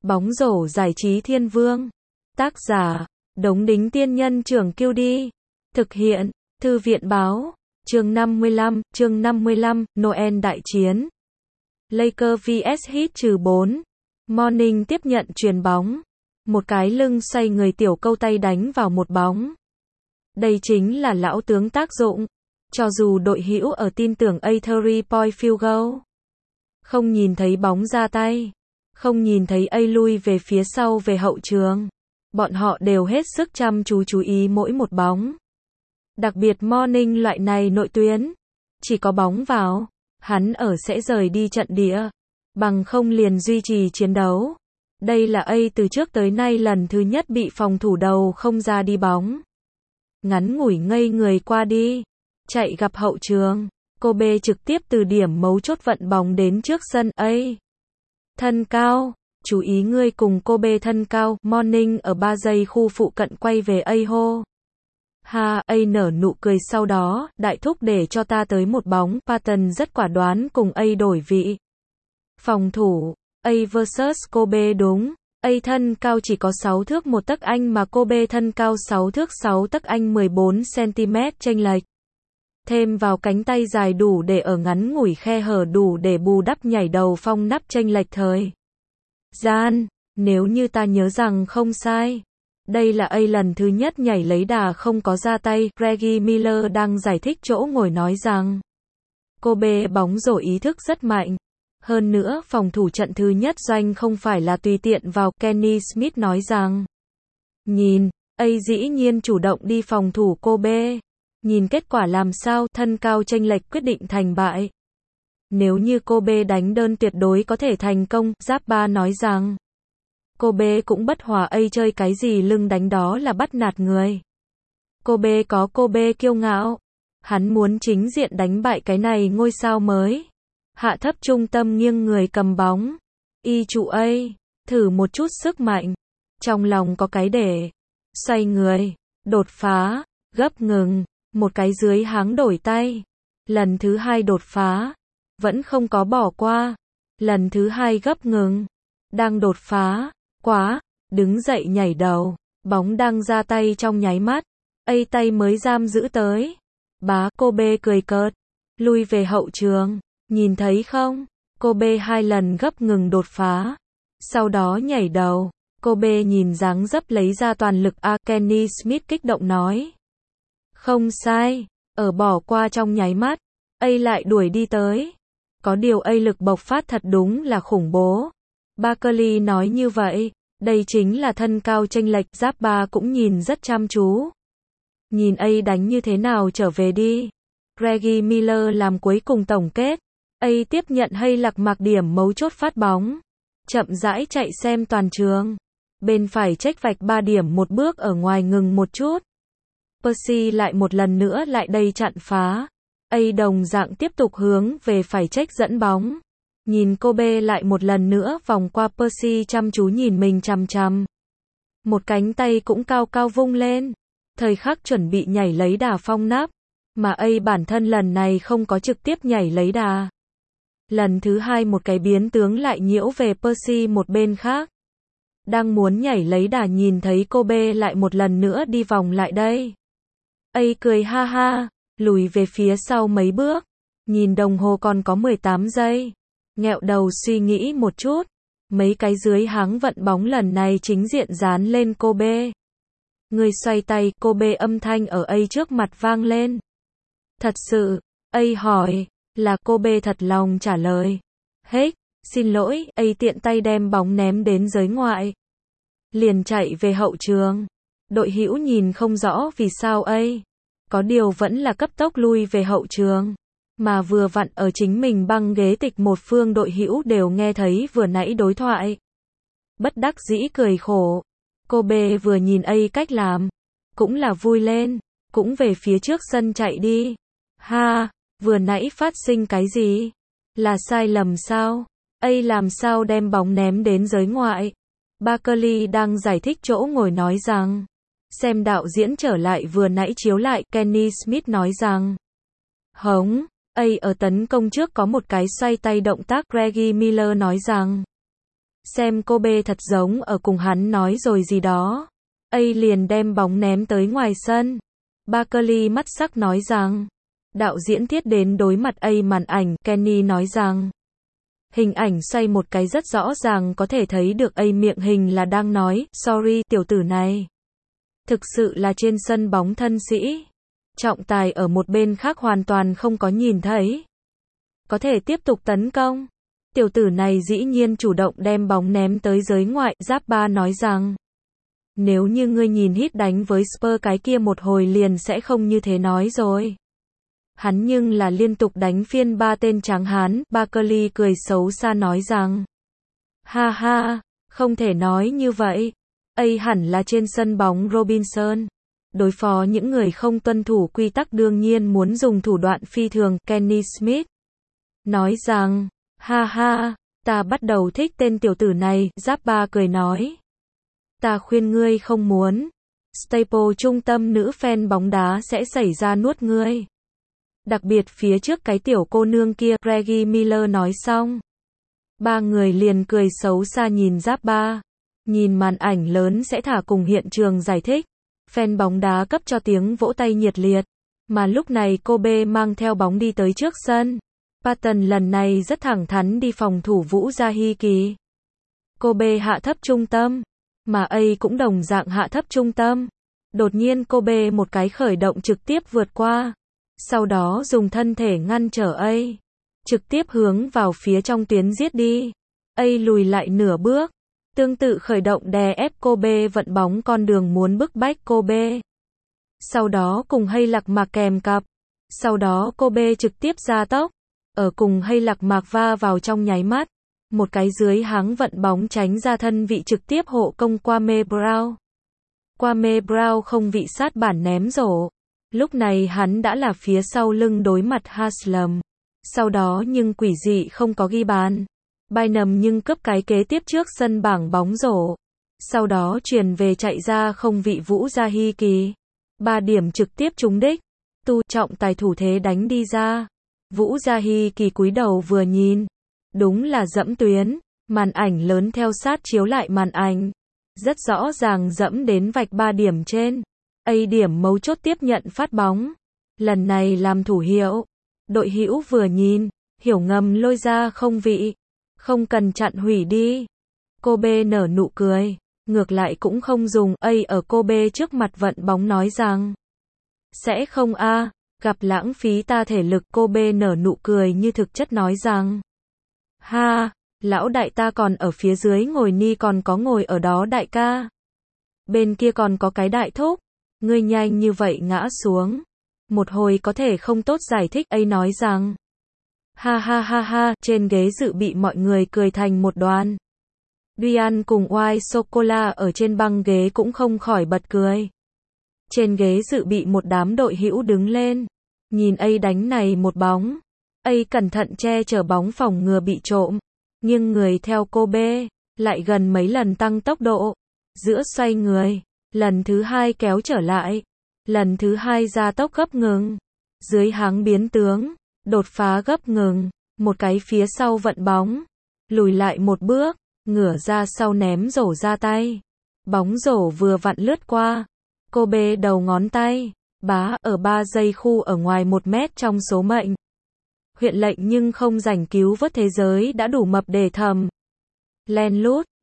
Bóng rổ giải trí thiên vương. Tác giả, Đống Đính Tiên Nhân Trưởng QD. Thực hiện, Thư viện Báo. Chương 55, Noel đại chiến. Lakers vs Heat-4. Morning tiếp nhận chuyền bóng. Một cái lưng xoay người tiểu câu tay đánh vào một bóng. Đây chính là lão tướng tác dụng. Cho dù đội hữu ở tin tưởng a 3-point field goal. Không nhìn thấy bóng ra tay. Không nhìn thấy A lui về phía sau về hậu trường. Bọn họ đều hết sức chăm chú ý mỗi một bóng. Đặc biệt Morning loại này nội tuyến. Chỉ có bóng vào, hắn ở sẽ rời đi trận địa. Bằng không liền duy trì chiến đấu. Đây là A từ trước tới nay lần thứ nhất bị phòng thủ đầu không ra đi bóng. Ngắn ngủi ngây người qua đi. Chạy gặp hậu trường. Kobe trực tiếp từ điểm mấu chốt vận bóng đến trước sân A. Thân cao, chú ý ngươi cùng Kobe thân cao. Morning ở 3 giây khu phụ cận quay về A hô. Ha, A nở nụ cười sau đó, đại thúc để cho ta tới một bóng. Patton rất quả đoán cùng A đổi vị. Phòng thủ, A vs Kobe đúng. A thân cao chỉ có 6 thước 1 tấc Anh mà Kobe thân cao 6 thước 6 tấc Anh 14 cm chênh lệch. Thêm vào cánh tay dài đủ để ở ngắn ngủi khe hở đủ để bù đắp nhảy đầu phong nắp chênh lệch thời gian. Nếu như ta nhớ rằng không sai, đây là A lần thứ nhất nhảy lấy đà không có ra tay. Reggie Miller đang giải thích chỗ ngồi nói rằng Kobe bóng rổ ý thức rất mạnh. Hơn nữa phòng thủ trận thứ nhất doanh không phải là tùy tiện vào. Kenny Smith nói rằng nhìn, A dĩ nhiên chủ động đi phòng thủ Kobe. Nhìn kết quả làm sao, thân cao chênh lệch quyết định thành bại. Nếu như Kobe đánh đơn tuyệt đối có thể thành công. Zappa nói rằng Kobe cũng bất hòa A chơi cái gì lưng đánh đó là bắt nạt người. Kobe có Kobe kiêu ngạo. Hắn muốn chính diện đánh bại cái này ngôi sao mới. Hạ thấp trung tâm nghiêng người cầm bóng. Y trụ A. Thử một chút sức mạnh. Trong lòng có cái để. Xoay người. Đột phá. Gấp ngừng. Một cái dưới háng đổi tay. Lần thứ hai đột phá. Vẫn không có bỏ qua. Lần thứ hai gấp ngừng. Đang đột phá. Quá. Đứng dậy nhảy đầu. Bóng đang ra tay trong nháy mắt. A tay mới giam giữ tới. Bá. Kobe cười cợt. Lui về hậu trường. Nhìn thấy không? Kobe 2 lần gấp ngừng đột phá. Sau đó nhảy đầu. Kobe nhìn dáng dấp lấy ra toàn lực A. Kenny Smith kích động nói. Không sai. Ở bỏ qua trong nháy mắt. A lại đuổi đi tới. Có điều A lực bộc phát thật đúng là khủng bố. Barkley nói như vậy. Đây chính là thân cao chênh lệch. Zappa cũng nhìn rất chăm chú. Nhìn A đánh như thế nào trở về đi. Reggie Miller làm cuối cùng tổng kết. A tiếp nhận hay lạc mạc điểm mấu chốt phát bóng. Chậm rãi chạy xem toàn trường. Bên phải check vạch 3 điểm một bước ở ngoài ngừng một chút. Percy lại một lần nữa lại đây chặn phá. A đồng dạng tiếp tục hướng về phải check dẫn bóng. Nhìn Kobe lại một lần nữa vòng qua Percy chăm chú nhìn mình chằm chằm. Một cánh tay cũng cao cao vung lên. Thời khắc chuẩn bị nhảy lấy đà phong nắp. Mà A bản thân lần này không có trực tiếp nhảy lấy đà. Lần thứ hai một cái biến tướng lại nhiễu về Percy một bên khác. Đang muốn nhảy lấy đà nhìn thấy Kobe lại một lần nữa đi vòng lại đây. A cười ha ha, lùi về phía sau mấy bước. Nhìn đồng hồ còn có 18 giây. Nghẹo đầu suy nghĩ một chút. Mấy cái dưới háng vận bóng lần này chính diện dán lên Kobe. Người xoay tay, Kobe âm thanh ở A trước mặt vang lên. Thật sự, A hỏi. Là Kobe thật lòng trả lời. Hết, xin lỗi. A tiện tay đem bóng ném đến giới ngoại. Liền chạy về hậu trường. Đội hữu nhìn không rõ vì sao A. Có điều vẫn là cấp tốc lui về hậu trường. Mà vừa vặn ở chính mình băng ghế tịch một phương đội hữu đều nghe thấy vừa nãy đối thoại. Bất đắc dĩ cười khổ. Kobe vừa nhìn A cách làm. Cũng là vui lên. Cũng về phía trước sân chạy đi. Ha, vừa nãy phát sinh cái gì? Là sai lầm sao? A làm sao đem bóng ném đến giới ngoại? Barkley đang giải thích chỗ ngồi nói rằng. Xem đạo diễn trở lại vừa nãy chiếu lại. Kenny Smith nói rằng. Hống, A ở tấn công trước có một cái xoay tay động tác. Reggie Miller nói rằng. Xem Kobe thật giống ở cùng hắn nói rồi gì đó. A liền đem bóng ném tới ngoài sân. Barkley mắt sắc nói rằng. Đạo diễn thiết đến đối mặt A màn ảnh, Kenny nói rằng. Hình ảnh xoay một cái rất rõ ràng có thể thấy được A miệng hình là đang nói, sorry tiểu tử này. Thực sự là trên sân bóng thân sĩ. Trọng tài ở một bên khác hoàn toàn không có nhìn thấy. Có thể tiếp tục tấn công. Tiểu tử này dĩ nhiên chủ động đem bóng ném tới giới ngoại, Zappa nói rằng. Nếu như ngươi nhìn Heat đánh với Spurs cái kia một hồi liền sẽ không như thế nói rồi. Hắn nhưng là liên tục đánh phiên ba tên tráng hán, Barkley cười xấu xa nói rằng. Ha ha, không thể nói như vậy. A hẳn là trên sân bóng Robinson. Đối phó những người không tuân thủ quy tắc đương nhiên muốn dùng thủ đoạn phi thường, Kenny Smith. Nói rằng, ha ha, ta bắt đầu thích tên tiểu tử này, Zappa cười nói. Ta khuyên ngươi không muốn. Staple trung tâm nữ fan bóng đá sẽ xảy ra nuốt ngươi. Đặc biệt phía trước cái tiểu cô nương kia, Reggie Miller nói xong. Ba người liền cười xấu xa nhìn Zappa. Nhìn màn ảnh lớn sẽ thả cùng hiện trường giải thích. Fan bóng đá cấp cho tiếng vỗ tay nhiệt liệt. Mà lúc này Kobe mang theo bóng đi tới trước sân. Patton lần này rất thẳng thắn đi phòng thủ Vũ Gia Hy Kỳ. Kobe hạ thấp trung tâm. Mà A cũng đồng dạng hạ thấp trung tâm. Đột nhiên Kobe một cái khởi động trực tiếp vượt qua. Sau đó dùng thân thể ngăn trở A. Trực tiếp hướng vào phía trong tuyến giết đi. A lùi lại nửa bước. Tương tự khởi động đè ép Kobe vận bóng con đường muốn bức bách Kobe. Sau đó cùng Hay Lạc Mạc kèm cặp. Sau đó Kobe trực tiếp ra tốc. Ở cùng Hay Lạc Mạc va vào trong nháy mắt. Một cái dưới háng vận bóng tránh ra thân vị trực tiếp hộ công Kwame Brown. Kwame Brown không vị sát bản ném rổ. Lúc này hắn đã là phía sau lưng đối mặt Haslam. Sau đó nhưng quỷ dị không có ghi bàn. Bynum nhưng cướp cái kế tiếp trước sân bảng bóng rổ. Sau đó truyền về chạy ra không vị Vũ Gia Hy Kỳ. 3 điểm trực tiếp trúng đích. Tu trọng tài thủ thế đánh đi ra. Vũ Gia Hy Kỳ cúi đầu vừa nhìn. Đúng là dẫm tuyến. Màn ảnh lớn theo sát chiếu lại màn ảnh. Rất rõ ràng dẫm đến vạch 3 điểm trên. A điểm mấu chốt tiếp nhận phát bóng. Lần này làm thủ hiệu. Đội hữu vừa nhìn. Hiểu ngầm lôi ra không vị. Không cần chặn hủy đi. Kobe nở nụ cười. Ngược lại cũng không dùng A ở Kobe trước mặt vận bóng nói rằng. Sẽ không a, gặp lãng phí ta thể lực. Kobe nở nụ cười như thực chất nói rằng. Ha, lão đại ta còn ở phía dưới ngồi ni còn có ngồi ở đó đại ca. Bên kia còn có cái đại thúc. Ngươi nhanh như vậy ngã xuống. Một hồi có thể không tốt giải thích. A nói rằng. Ha ha ha ha, trên ghế dự bị mọi người cười thành một đoàn. Duan cùng White Sô-cô-la ở trên băng ghế cũng không khỏi bật cười. Trên ghế dự bị một đám đội hữu đứng lên. Nhìn A đánh này một bóng. A cẩn thận che chở bóng phòng ngừa bị trộm. Nhưng người theo Kobe, lại gần mấy lần tăng tốc độ. Giữa xoay người. Lần thứ 2 kéo trở lại. Lần thứ 2 ra tốc gấp ngừng. Dưới háng biến tướng. Đột phá gấp ngừng. Một cái phía sau vận bóng. Lùi lại một bước. Ngửa ra sau ném rổ ra tay. Bóng rổ vừa vặn lướt qua. Kobe đầu ngón tay. Bá ở 3 giây khu ở ngoài 1 mét trong số mệnh. Huyện lệnh nhưng không rảnh cứu vớt thế giới đã đủ mập để thầm. Len lút.